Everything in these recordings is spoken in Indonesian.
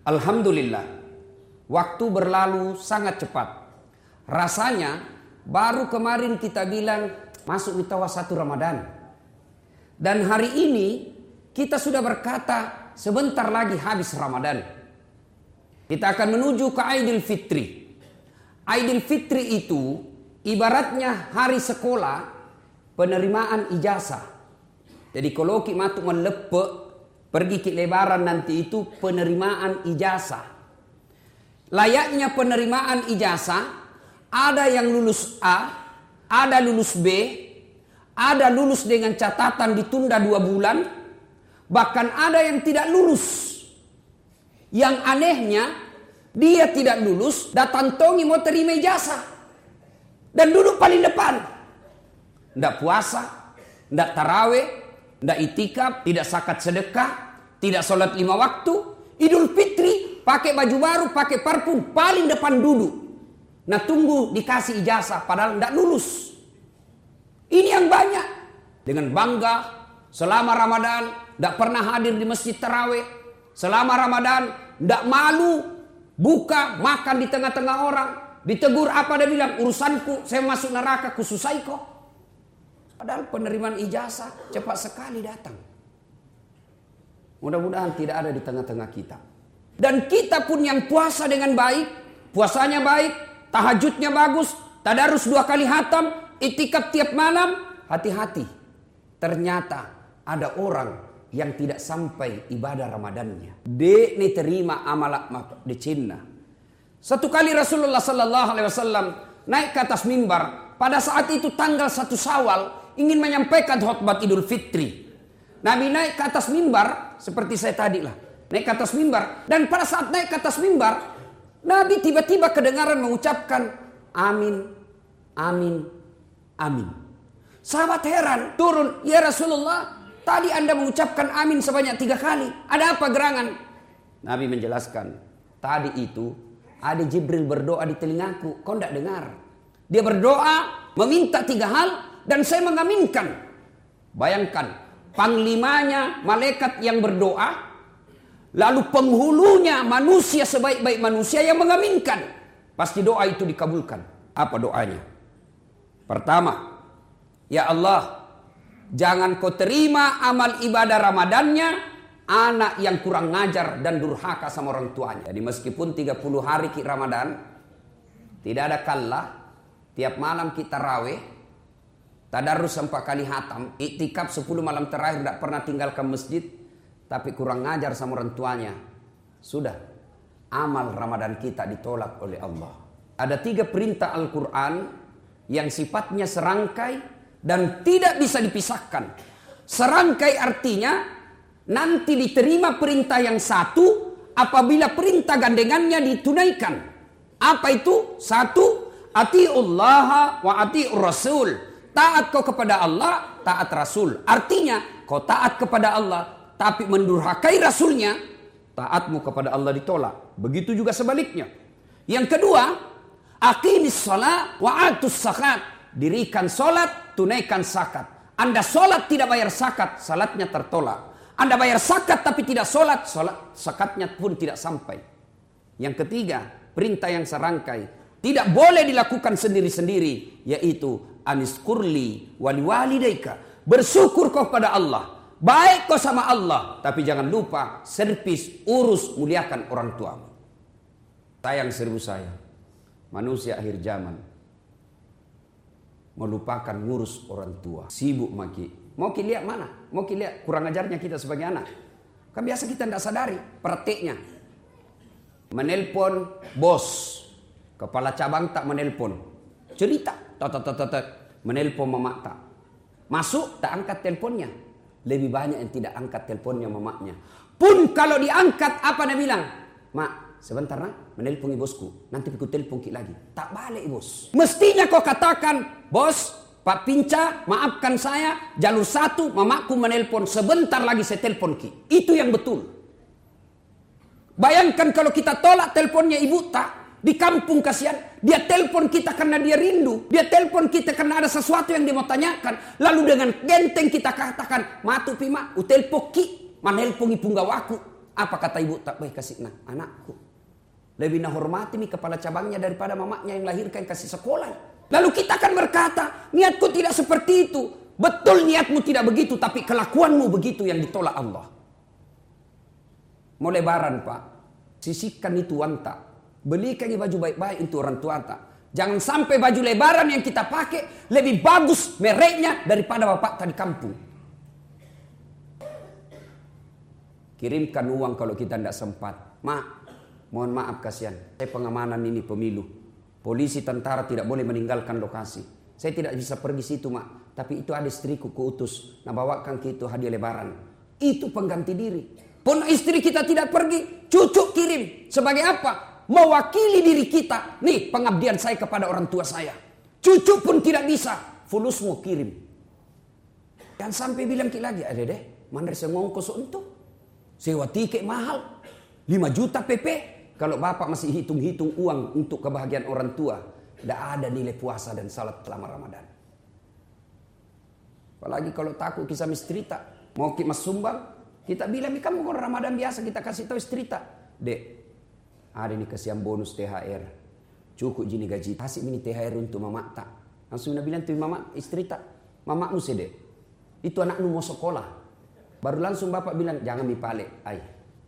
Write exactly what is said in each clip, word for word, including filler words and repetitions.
Alhamdulillah, waktu berlalu sangat cepat. Rasanya baru kemarin kita bilang masuk di tawa satu Ramadan. Dan hari ini kita sudah berkata sebentar lagi habis Ramadan. Kita akan menuju ke Aidil Fitri. Aidil Fitri itu ibaratnya hari sekolah penerimaan ijazah. Jadi kalau kita matuk melepek pergi ke lebaran nanti itu penerimaan ijazah. Layaknya penerimaan ijazah, ada yang lulus A, ada lulus B, ada lulus dengan catatan ditunda dua bulan, bahkan ada yang tidak lulus. Yang anehnya, dia tidak lulus, datang tongi mau terima ijazah. Dan duduk paling depan. Tidak puasa, tidak taraweh, tidak itikaf, tidak zakat sedekah, tidak sholat lima waktu. Idul Fitri, pakai baju baru, pakai parfum, paling depan duduk. Nah tunggu dikasih ijazah, padahal tidak lulus. Ini yang banyak. Dengan bangga, selama Ramadan, tidak pernah hadir di masjid taraweh. Selama Ramadan, tidak malu, buka, makan di tengah-tengah orang. Ditegur apa dia bilang, urusanku, saya masuk neraka, kususai kok. Padahal penerimaan ijazah cepat sekali datang. Mudah-mudahan tidak ada di tengah-tengah kita. Dan kita pun yang puasa dengan baik, puasanya baik, tahajudnya bagus, tadarus dua kali hatam, itikaf tiap malam, hati-hati. Ternyata ada orang yang tidak sampai ibadah Ramadannya. Dia ni terima amal di Cina. Satu kali Rasulullah sallallahu alaihi wasallam naik ke atas mimbar. Pada saat itu tanggal satu Syawal ingin menyampaikan khutbah Idul Fitri. Nabi naik ke atas mimbar seperti saya tadi lah. Naik ke atas mimbar. Dan pada saat naik ke atas mimbar, Nabi tiba-tiba kedengaran mengucapkan amin, amin, amin. Sahabat heran, turun, ya Rasulullah, tadi Anda mengucapkan amin sebanyak tiga kali. Ada apa gerangan? Nabi menjelaskan, tadi itu ada Jibril berdoa di telingaku, kau tidak dengar. Dia berdoa, meminta tiga hal, dan saya mengaminkan. Bayangkan, panglimanya malaikat yang berdoa, lalu penghulunya manusia sebaik-baik manusia yang mengaminkan. Pasti doa itu dikabulkan. Apa doanya? Pertama, ya Allah, jangan kau terima amal ibadah Ramadannya anak yang kurang ngajar dan durhaka sama orang tuanya. Jadi meskipun tiga puluh hari ki Ramadan, tidak ada kalah, tiap malam kita raweh, tadarus empat kali hatam, iktikaf sepuluh malam terakhir tidak pernah tinggalkan masjid, tapi kurang ngajar sama orang tuanya. Sudah, amal Ramadan kita ditolak oleh Allah. Ada tiga perintah Al-Quran yang sifatnya serangkai dan tidak bisa dipisahkan. Serangkai artinya nanti diterima perintah yang satu apabila perintah gandengannya ditunaikan. Apa itu? Satu, atiullaha wa atiur rasul. Taat kau kepada Allah, taat Rasul. Artinya kau taat kepada Allah, tapi mendurhakai Rasulnya, taatmu kepada Allah ditolak. Begitu juga sebaliknya. Yang kedua, aqimis shalah wa atus zakat. Dirikan solat, tunaikan zakat. Anda solat tidak bayar zakat, salatnya tertolak. Anda bayar zakat tapi tidak solat, solat zakatnya pun tidak sampai. Yang ketiga, perintah yang serangkai. Tidak boleh dilakukan sendiri-sendiri, yaitu aniskurli wali walidaika. Bersyukur kau kepada Allah, baik kau sama Allah, tapi jangan lupa servis, urus, muliakan orang tuamu. Sayang seribu sayang, manusia akhir zaman melupakan ngurus orang tua. Sibuk maki. Mau kita lihat mana? Mau kita lihat kurang ajarnya kita sebagai anak. Kan biasa kita tidak sadari prakteknya. Menelpon bos, kepala cabang tak menelpon. Cerita, tat tat tat tat, menelpon mama tak. Masuk tak angkat teleponnya. Lebih banyak yang tidak angkat teleponnya mamaknya. Pun kalau diangkat apa dia bilang? Mak, sebentar nak, menelpon bosku. Nanti aku telepon ki lagi. Tak balik bos. Mestinya kau katakan, bos, Pak Pinca, maafkan saya, jalur satu, mamaku menelpon, sebentar lagi saya telepon ki. Itu yang betul. Bayangkan kalau kita tolak teleponnya ibu tak. Di kampung kasihan, dia telepon kita karena dia rindu. Dia telepon kita karena ada sesuatu yang dia mau tanyakan. Lalu dengan genteng kita katakan, matu pima, utelpo ki, manelpongi punggawaku. Apa kata ibu? Tak boleh kasih nah, anakku. Lebih nak hormati nih kepala cabangnya daripada mamaknya yang lahirkan kasih sekolah. Lalu kita akan berkata, niatku tidak seperti itu. Betul niatmu tidak begitu, tapi kelakuanmu begitu yang ditolak Allah. Mau lebaran Pak, sisihkan itu uang tak. Belikan baju baik-baik untuk orang tua tak. Jangan sampai baju lebaran yang kita pakai lebih bagus mereknya daripada bapak tadi kampung. Kirimkan uang kalau kita tidak sempat. Mak, mohon maaf kasihan. Saya pengamanan ini pemilu. Polisi tentara tidak boleh meninggalkan lokasi. Saya tidak bisa pergi situ mak. Tapi itu ada istriku kuutus. Nah bawakan ke itu hadiah lebaran. Itu pengganti diri. Pun istri kita tidak pergi. Cucu kirim. Sebagai apa? Mewakili diri kita. Nih pengabdian saya kepada orang tua saya. Cucu pun tidak bisa. Fulusmu kirim. Dan sampai bilang kita lagi. Ada deh. Mana saya ngongkos untuk. Sewa tiket mahal. lima juta P P. Kalau bapak masih hitung-hitung uang untuk kebahagiaan orang tua. Tidak ada nilai puasa dan salat selama Ramadan. Apalagi kalau takut kisah mistrita. Mau kita sumbang. Kita bilang kamu orang Ramadan biasa. Kita kasih tahu istrita. Dek. Ada nih kasihan bonus T H R. Cukup gini gaji. Kasih ini T H R untuk mama tak. Langsung dia bilang tuh mama istri tak. Mamamu sih dek. Itu anakmu mau sekolah. Baru langsung bapak bilang jangan dipale. Ay.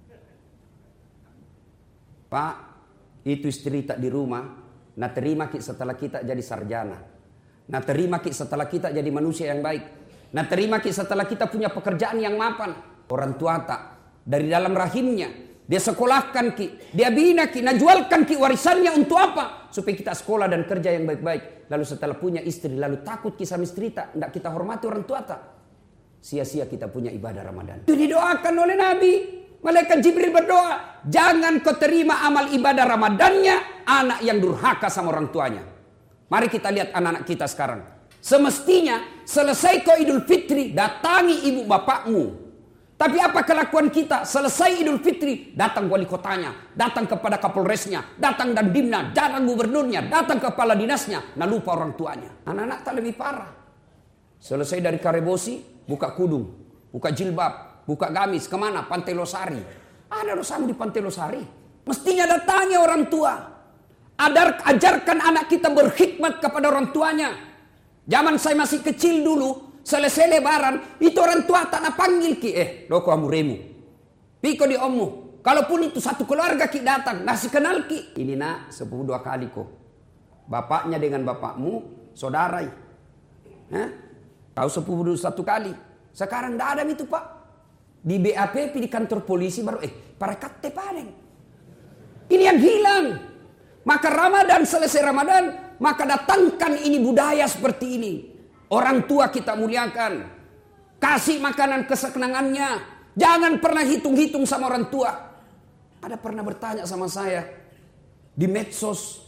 Pak. Itu istri tak di rumah. Nah terima kita setelah kita jadi sarjana. Nah terima kita setelah kita jadi manusia yang baik. Nah terima kita setelah kita punya pekerjaan yang mapan. Orang tua tak. Dari dalam rahimnya. Dia sekolahkan ki, dia bina ki, nah jualkan ki warisannya untuk apa? Supaya kita sekolah dan kerja yang baik-baik. Lalu setelah punya istri, lalu takut kisah istri tak, tidak kita hormati orang tua tak. Sia-sia kita punya ibadah Ramadan. Itu didoakan oleh Nabi. Malaikat Jibril berdoa, jangan kau terima amal ibadah Ramadannya anak yang durhaka sama orang tuanya. Mari kita lihat anak-anak kita sekarang. Semestinya selesai kau Idul Fitri, datangi ibu bapakmu. Tapi apa kelakuan kita? Selesai Idul Fitri, datang wali kotanya, datang kepada kapolresnya, datang dandimnya, datang gubernurnya, datang kepala dinasnya, nah lupa orang tuanya. Anak-anak tak lebih parah. Selesai dari Karebosi, buka kudung, buka jilbab, buka gamis, kemana? Pantai Losari. Ada dosamu di Pantai Losari. Mestinya datangi orang tua. Adar, ajarkan anak kita berkhidmat kepada orang tuanya. Zaman saya masih kecil dulu, selesai lebaran, itu orang tua tak nak panggil ki. Eh, doko amuremu. Piko di ommu. Kalaupun itu satu keluarga ki datang, nasi kenal ki. Ini nak sepupu dua kali kok. Bapaknya dengan bapakmu, saudarai. Hah? Kau sepupu dulu satu kali. Sekarang tidak ada itu pak. Di B A P P di kantor polisi baru, eh, para kate padeng. Ini yang hilang. Maka Ramadan selesai Ramadan, maka datangkan ini budaya seperti ini. Orang tua kita muliakan. Kasih makanan kesenangannya. Jangan pernah hitung-hitung sama orang tua. Ada pernah bertanya sama saya. Di medsos.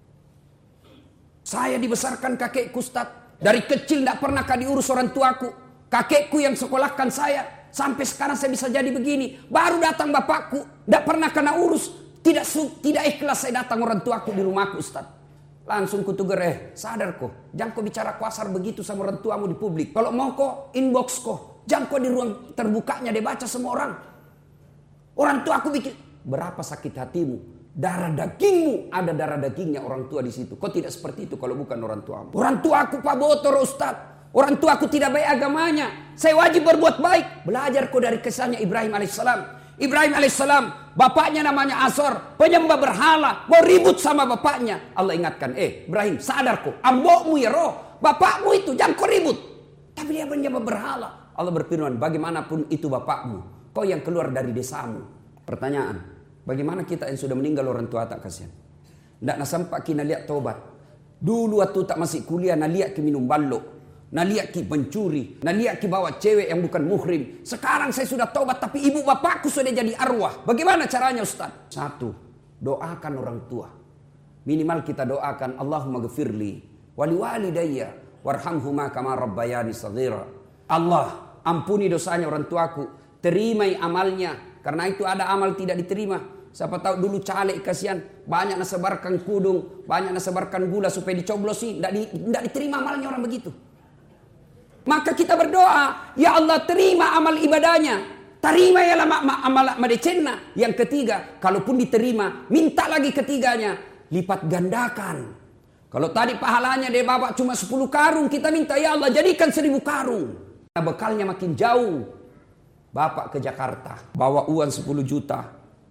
Saya dibesarkan kakekku Ustaz. Dari kecil tidak pernah diurus orang tuaku. Kakekku yang sekolahkan saya. Sampai sekarang saya bisa jadi begini. Baru datang bapakku. Tidak pernah kena urus. Tidak, tidak ikhlas saya datang orang tuaku di rumahku Ustaz. Langsung kutugur, eh sadar kok. Jangan kau bicara kasar begitu sama orang tuamu di publik. Kalau mau kok inbox kok. Jangan kau di ruang terbukanya dia baca semua orang. Orang tua aku bikin. Berapa sakit hatimu. Darah dagingmu. Ada darah dagingnya orang tua di situ. Kau tidak seperti itu kalau bukan orang tuamu. Orang tua aku Pak Botor Ustaz. Orang tua aku tidak baik agamanya. Saya wajib berbuat baik. Belajar kau dari kisahnya Ibrahim alaihissalam. Ibrahim alaihissalam, bapaknya namanya Azor, penyembah berhala, mau ribut sama bapaknya. Allah ingatkan, eh Ibrahim sadar kok, ambokmu ya roh, bapakmu itu jangan kau ribut. Tapi dia penyembah berhala. Allah berfirman, bagaimanapun itu bapakmu, kau yang keluar dari desamu. Pertanyaan, bagaimana kita yang sudah meninggal orang tua tak kasihan? Tidak nasampak kita lihat tobat. Dulu waktu tak masih kuliah, nak lihat ke minum balok. Nah lihat ki pencuri, nah lihat ki bawa cewek yang bukan muhrim. Sekarang saya sudah taubat tapi ibu bapakku sudah jadi arwah. Bagaimana caranya Ustaz? Satu, doakan orang tua. Minimal kita doakan Allahumma ghafirli wali walidayya warhamhuma kama rabbayani shaghira. Allah, ampuni dosanya orang tuaku, terimai amalnya. Karena itu ada amal tidak diterima. Siapa tahu dulu caleg kasihan, banyak nasebarkan kudung, banyak nasebarkan gula supaya dicoblosi, tidak di, tidak diterima amalnya orang begitu. Maka kita berdoa, ya Allah terima amal ibadahnya. terima ya lama amal madecenna. Yang ketiga, kalaupun diterima, minta lagi ketiganya, lipat gandakan. Kalau tadi pahalanya dia bawa cuma sepuluh karung, kita minta ya Allah jadikan seribu karung. Nah, bekalnya makin jauh. Bapak ke Jakarta, bawa uang sepuluh juta.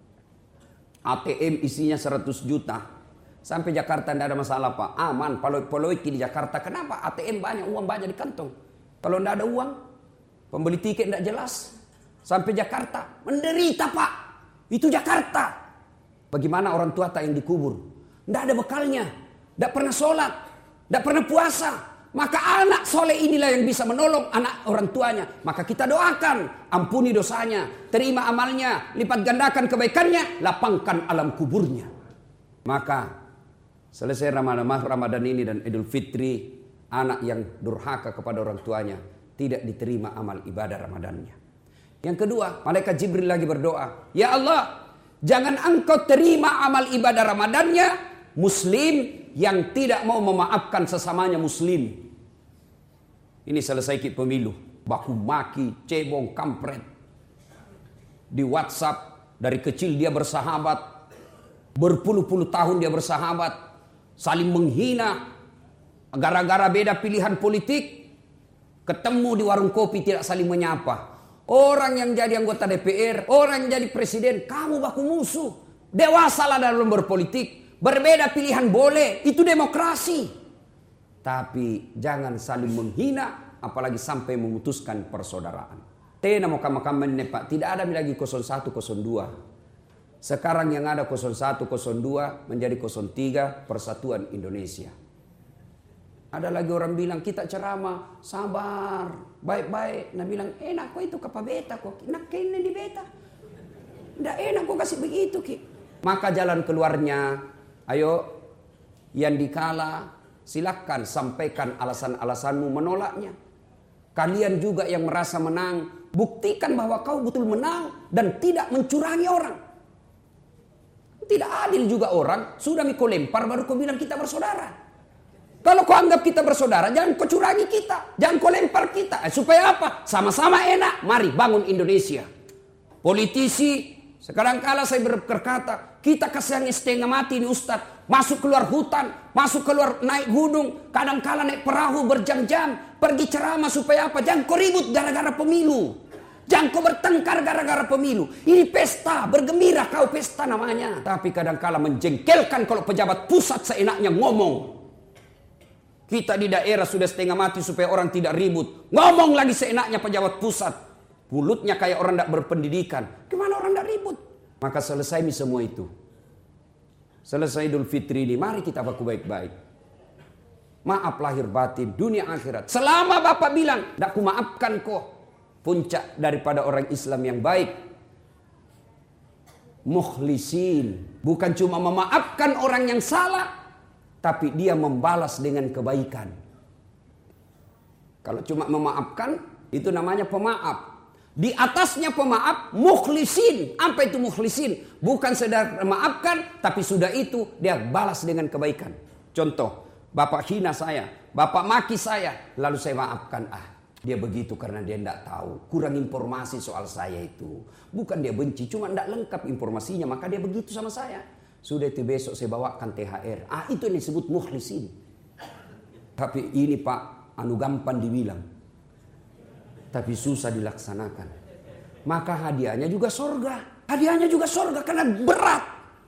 A T M isinya seratus juta. Sampai Jakarta tidak ada masalah Pak, aman, paloik-paloik di Jakarta. Kenapa? A T M banyak, uang banyak di kantong. Kalau tidak ada uang, pembeli tiket tidak jelas. Sampai Jakarta, menderita Pak. Itu Jakarta. Bagaimana orang tua tak yang dikubur? Tidak ada bekalnya, tidak pernah sholat, tidak pernah puasa. Maka anak soleh inilah yang bisa menolong anak orang tuanya. Maka kita doakan, ampuni dosanya, terima amalnya, lipat gandakan kebaikannya, lapangkan alam kuburnya. Maka selesai Ramadan, Ramadan ini dan Idul Fitri, anak yang durhaka kepada orang tuanya tidak diterima amal ibadah Ramadannya. Yang kedua, malaikat Jibril lagi berdoa, ya Allah, jangan engkau terima amal ibadah Ramadannya muslim yang tidak mau memaafkan sesamanya muslim. Ini selesai ki pemilu, baku maki, cebong, kampret. Di WhatsApp dari kecil dia bersahabat, berpuluh-puluh tahun dia bersahabat, saling menghina gara-gara beda pilihan politik, ketemu di warung kopi tidak saling menyapa. Orang yang jadi anggota D P R, orang yang jadi presiden, kamu baku musuh. Dewasalah dalam berpolitik, berbeda pilihan boleh, itu demokrasi. Tapi jangan saling menghina, apalagi sampai memutuskan persaudaraan. Tena mau kamakaman Pak, tidak ada lagi nol satu nol dua. Sekarang yang ada nol satu nol dua menjadi nol tiga Persatuan Indonesia. Ada lagi orang bilang kita ceramah, sabar, baik-baik. Nah bilang enak kok itu kapa beta kok, enak kayaknya di beta. Nggak enak kok kasih begitu ki. Maka jalan keluarnya, ayo yang dikala silakan sampaikan alasan-alasanmu menolaknya. Kalian juga yang merasa menang, buktikan bahwa kau betul menang dan tidak mencurangi orang. Tidak adil juga orang, sudah mikau lempar baru kau bilang kita bersaudara. Kalau kau anggap kita bersaudara, jangan kau curangi kita, jangan kau lempar kita. Eh, supaya apa? Sama-sama enak, mari bangun Indonesia. Politisi, sekarang kala saya berkata, kita kasihan setengah mati nih Ustadz. Masuk keluar hutan, masuk keluar naik gunung, kadang kala naik perahu berjam-jam, pergi ceramah supaya apa? Jangan kau ribut gara-gara pemilu. Jangan kau bertengkar gara-gara pemilu. Ini pesta, bergembira kau pesta namanya. Tapi kadang-kala menjengkelkan kalau pejabat pusat seenaknya ngomong. Kita di daerah sudah setengah mati supaya orang tidak ribut. Ngomong lagi seenaknya pejabat pusat. Mulutnya kayak orang tidak berpendidikan. Gimana orang tidak ribut? Maka selesai nih semua itu. Selesai Idul Fitri ini, mari kita baku baik-baik. Maaf lahir batin, dunia akhirat. Selama Bapak bilang, tidak ku maafkan kok. Puncak daripada orang Islam yang baik. Mukhlisin. Bukan cuma memaafkan orang yang salah, tapi dia membalas dengan kebaikan. Kalau cuma memaafkan, itu namanya pemaaf. Di atasnya pemaaf, mukhlisin. Apa itu mukhlisin? Bukan sedang memaafkan, tapi sudah itu dia balas dengan kebaikan. Contoh, Bapak hina saya, Bapak maki saya, lalu saya maafkan. Ah, dia begitu karena dia tidak tahu. Kurang informasi soal saya itu. Bukan dia benci, cuma tidak lengkap informasinya, maka dia begitu sama saya. Sudah itu besok saya bawakan T H R. Ah, itu yang disebut mukhlisin. Tapi ini Pak, anu gampang dibilang. Tapi susah dilaksanakan. Maka hadiahnya juga sorga. Hadiahnya juga sorga karena berat.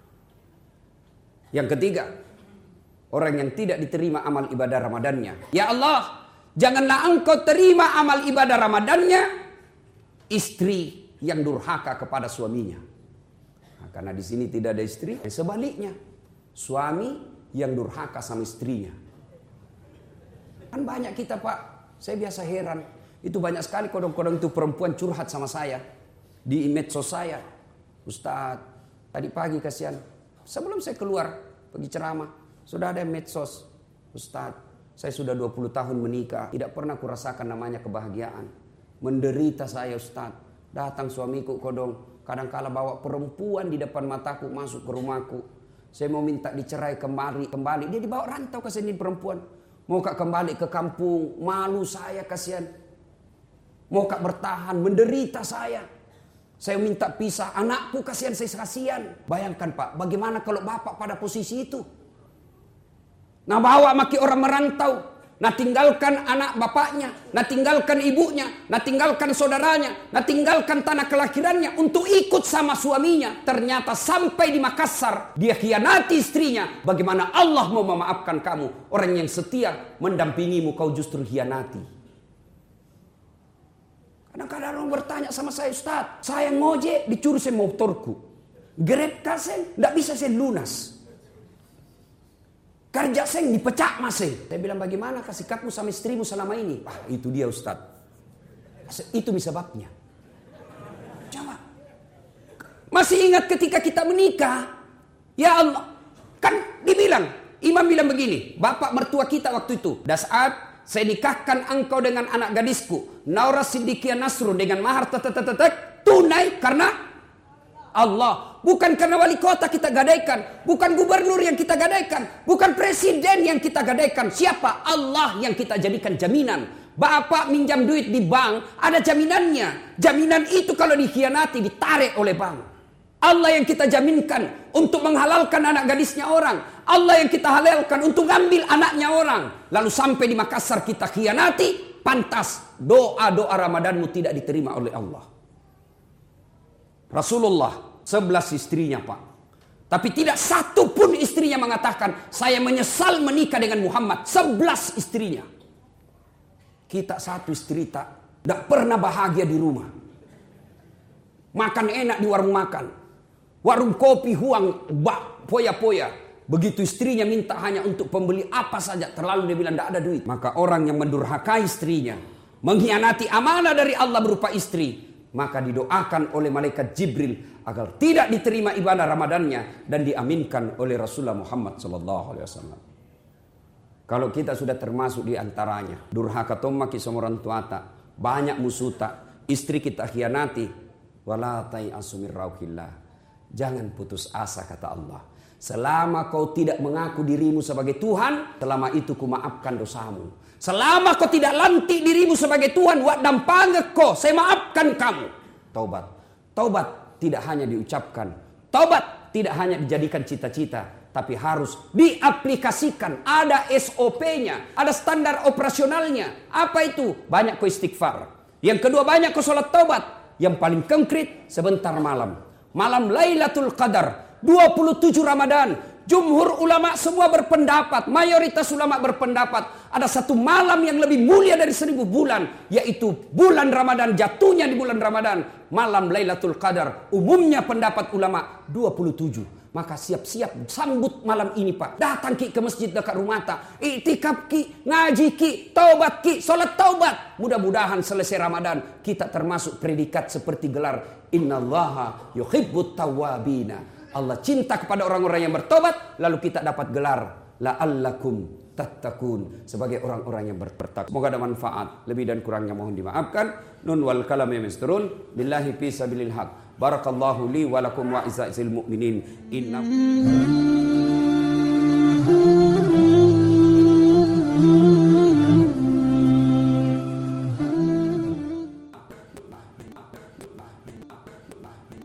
Yang ketiga, orang yang tidak diterima amal ibadah Ramadannya. Ya Allah, janganlah engkau terima amal ibadah Ramadannya istri yang durhaka kepada suaminya. Nah, karena di sini tidak ada istri, sebaliknya suami yang durhaka sama istrinya. Kan banyak kita Pak, saya biasa heran. Itu banyak sekali kodong-kodong itu perempuan curhat sama saya di medsos saya. Ustadz, tadi pagi kasihan, sebelum saya keluar pergi ceramah, sudah ada medsos. Ustadz, saya sudah dua puluh tahun menikah, tidak pernah kurasakan namanya kebahagiaan. Menderita saya Ustadz. Datang suamiku kodong, kadang-kala bawa perempuan di depan mataku masuk ke rumahku. Saya mau minta dicerai kembali, kembali. Dia dibawa rantau ke sini perempuan. Mau kak kembali ke kampung, malu saya kasihan. Mau kak bertahan, menderita saya. Saya minta pisah, anakku kasihan, saya kasihan. Bayangkan Pak, bagaimana kalau bapak pada posisi itu? Nah bawa maki orang merantau, nah tinggalkan anak bapaknya, nah tinggalkan ibunya, nah tinggalkan saudaranya, nah tinggalkan tanah kelahirannya untuk ikut sama suaminya. Ternyata sampai di Makassar, dia khianati istrinya. Bagaimana Allah mau memaafkan kamu? Orang yang setia mendampingimu, kau justru khianati. Kadang-kadang orang bertanya sama saya, Ustaz, saya ngojek dicuri saya motorku. Grab kasih, tidak bisa saya lunas. Kerja saya dipecah masih. Saya bilang, bagaimana kasih sikapmu sama istrimu selama ini? Ah, itu dia Ustaz. Itu sebabnya. Coba. Masih ingat ketika kita menikah? Ya Allah. Kan dibilang, imam bilang begini, bapak mertua kita waktu itu. Dan saat saya nikahkan engkau dengan anak gadisku, Naura Siddiqiyah Nasrun, dengan mahar tetetetetek tunai karena Allah. Bukan karena wali kota kita gadaikan, bukan gubernur yang kita gadaikan, bukan presiden yang kita gadaikan. Siapa? Allah yang kita jadikan jaminan. Bapak minjam duit di bank, ada jaminannya. Jaminan itu kalau dikhianati ditarik oleh bank. Allah yang kita jaminkan untuk menghalalkan anak gadisnya orang. Allah yang kita halalkan untuk ngambil anaknya orang. Lalu sampai di Makassar kita khianati, pantas doa-doa Ramadanmu tidak diterima oleh Allah. Rasulullah sebelas istrinya Pak. Tapi tidak satu pun istrinya mengatakan, saya menyesal menikah dengan Muhammad. Sebelas istrinya. Kita satu istri tak, tidak pernah bahagia di rumah. Makan enak di warung makan. Warung kopi huang, bak, poya-poya. Begitu istrinya minta hanya untuk pembeli apa saja, terlalu dia bilang tidak ada duit. Maka orang yang mendurhakai istrinya, mengkhianati amanah dari Allah berupa istri, maka didoakan oleh malaikat Jibril agar tidak diterima ibadah Ramadannya dan diaminkan oleh Rasulullah Muhammad sallallahu alaihi wasallam. Kalau kita sudah termasuk di antaranya, durhaka tomaki sama orang tua tak, banyak musuh tak, istri kita khianati, wala tai'asu min rauhillah. Jangan putus asa kata Allah. Selama kau tidak mengaku dirimu sebagai Tuhan, selama itu ku maafkan dosamu. Selama kau tidak lantik dirimu sebagai Tuhan, wa dampange kau, saya maafkan kamu. Taubat. Taubat tidak hanya diucapkan. Taubat tidak hanya dijadikan cita-cita, tapi harus diaplikasikan. Ada S O P-nya, ada standar operasionalnya. Apa itu? Banyak kau istighfar. Yang kedua, banyak kau sholat taubat. Yang paling konkret, sebentar malam. Malam Lailatul Qadar, dua puluh tujuh Ramadan. Jumhur ulama semua berpendapat, mayoritas ulama berpendapat, ada satu malam yang lebih mulia dari seribu bulan, yaitu bulan Ramadan, jatuhnya di bulan Ramadan, malam Lailatul Qadar. Umumnya pendapat ulama dua puluh tujuh. Maka siap-siap sambut malam ini Pak. Datang ki ke masjid dekat rumah tak, iktikaf ki, ngaji ki, taubat ki, salat taubat. Mudah-mudahan selesai Ramadan kita termasuk predikat seperti gelar Innallaha yuhibbut tawwabina. Allah cinta kepada orang-orang yang bertobat, lalu kita dapat gelar la'allakum tattaqun, sebagai orang-orang yang bertakwa. Semoga ada manfaat. Lebih dan kurangnya mohon dimaafkan. Nun wal kalam yamsturun billahi fi sabilil haq. Barakallahu li wa lakum wa izza'il mu'minin. Inna